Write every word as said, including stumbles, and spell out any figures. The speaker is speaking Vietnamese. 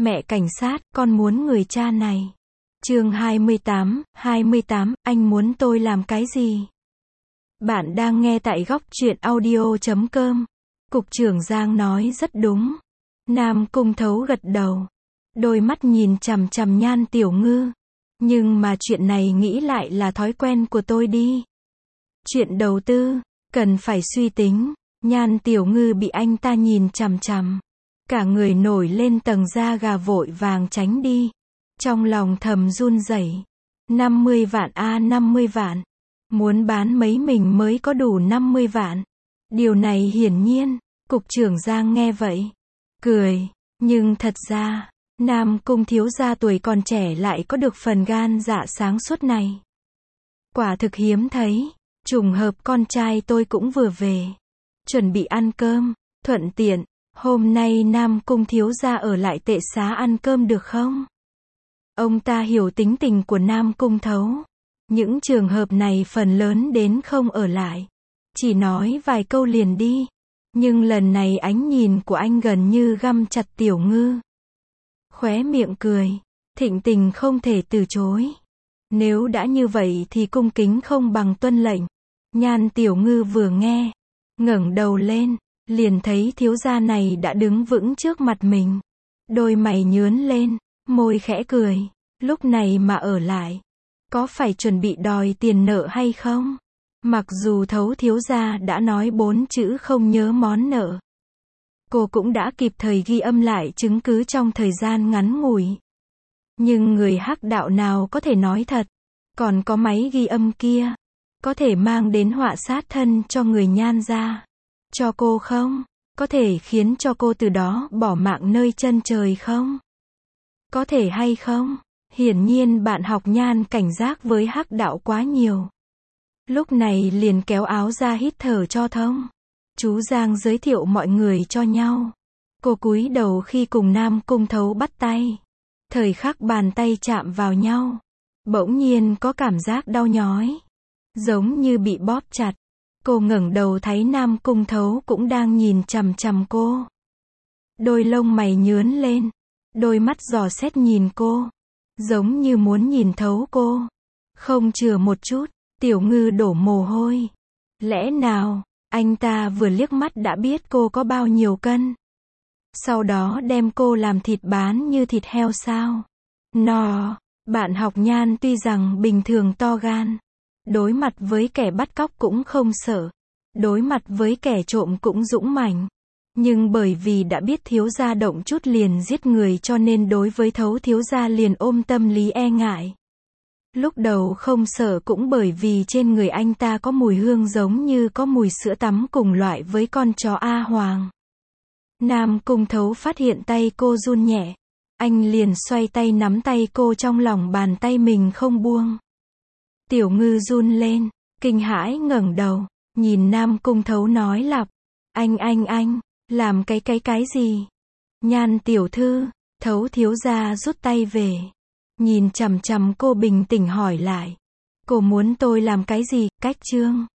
Mẹ cảnh sát, con muốn người cha này. Chương hai mươi tám, hai mươi tám, anh muốn tôi làm cái gì? Bạn đang nghe tại góc truyện audio chấm com. Cục trưởng Giang nói rất đúng. Nam Cung Thấu gật đầu. Đôi mắt nhìn chằm chằm Nhan Tiểu Ngư. Nhưng mà chuyện này nghĩ lại là thói quen của tôi đi. Chuyện đầu tư, cần phải suy tính. Nhan Tiểu Ngư bị anh ta nhìn chằm chằm. Cả người nổi lên tầng da gà, vội vàng tránh đi. Trong lòng thầm run rẩy. năm mươi vạn a à, năm mươi vạn. Muốn bán mấy mình mới có đủ năm mươi vạn. Điều này hiển nhiên, cục trưởng Giang nghe vậy. Cười, nhưng thật ra, Nam Cung thiếu gia tuổi còn trẻ lại có được phần gan dạ sáng suốt này. Quả thực hiếm thấy, trùng hợp con trai tôi cũng vừa về. Chuẩn bị ăn cơm, thuận tiện, hôm nay Nam Cung thiếu gia ở lại tệ xá ăn cơm được không? Ông ta hiểu tính tình của Nam Cung Thấu. Những trường hợp này phần lớn đến không ở lại. Chỉ nói vài câu liền đi. Nhưng lần này ánh nhìn của anh gần như găm chặt Tiểu Ngư. Khóe miệng cười. Thịnh tình không thể từ chối. Nếu đã như vậy thì cung kính không bằng tuân lệnh. Nhan Tiểu Ngư vừa nghe, ngẩng đầu lên, liền thấy thiếu gia này đã đứng vững trước mặt mình. Đôi mày nhướn lên, môi khẽ cười. Lúc này mà ở lại, có phải chuẩn bị đòi tiền nợ hay không? Mặc dù Thấu thiếu gia đã nói bốn chữ không nhớ món nợ. Cô cũng đã kịp thời ghi âm lại chứng cứ trong thời gian ngắn ngủi. Nhưng người hắc đạo nào có thể nói thật? Còn có máy ghi âm kia, có thể mang đến họa sát thân cho người Nhan gia. Cho cô không? Có thể khiến cho cô từ đó bỏ mạng nơi chân trời không? Có thể hay không? Hiển nhiên bạn học Nhan cảnh giác với hắc đạo quá nhiều. Lúc này liền kéo áo ra hít thở cho thông. Chú Giang giới thiệu mọi người cho nhau. Cô cúi đầu khi cùng Nam Cung Thấu bắt tay. Thời khắc bàn tay chạm vào nhau, bỗng nhiên có cảm giác đau nhói. Giống như bị bóp chặt. Cô ngẩng đầu thấy Nam Cung Thấu cũng đang nhìn chằm chằm cô. Đôi lông mày nhướn lên. Đôi mắt dò xét nhìn cô. Giống như muốn nhìn thấu cô. Không chừa một chút, Tiểu Ngư đổ mồ hôi. Lẽ nào, anh ta vừa liếc mắt đã biết cô có bao nhiêu cân? Sau đó đem cô làm thịt bán như thịt heo sao? No, bạn học Nhan tuy rằng bình thường to gan. Đối mặt với kẻ bắt cóc cũng không sợ. Đối mặt với kẻ trộm cũng dũng mãnh. Nhưng bởi vì đã biết thiếu gia động chút liền giết người cho nên đối với Thấu thiếu gia liền ôm tâm lý e ngại. Lúc đầu không sợ cũng bởi vì trên người anh ta có mùi hương giống như có mùi sữa tắm cùng loại với con chó A Hoàng. Nam Cung Thấu phát hiện tay cô run nhẹ. Anh liền xoay tay nắm tay cô trong lòng bàn tay mình không buông. Tiểu Ngư run lên, kinh hãi ngẩng đầu, nhìn Nam Cung Thấu nói lặp. Anh anh anh, làm cái cái cái gì? Nhan tiểu thư, Thấu thiếu gia rút tay về. Nhìn chằm chằm cô bình tĩnh hỏi lại. Cô muốn tôi làm cái gì? Cách chương.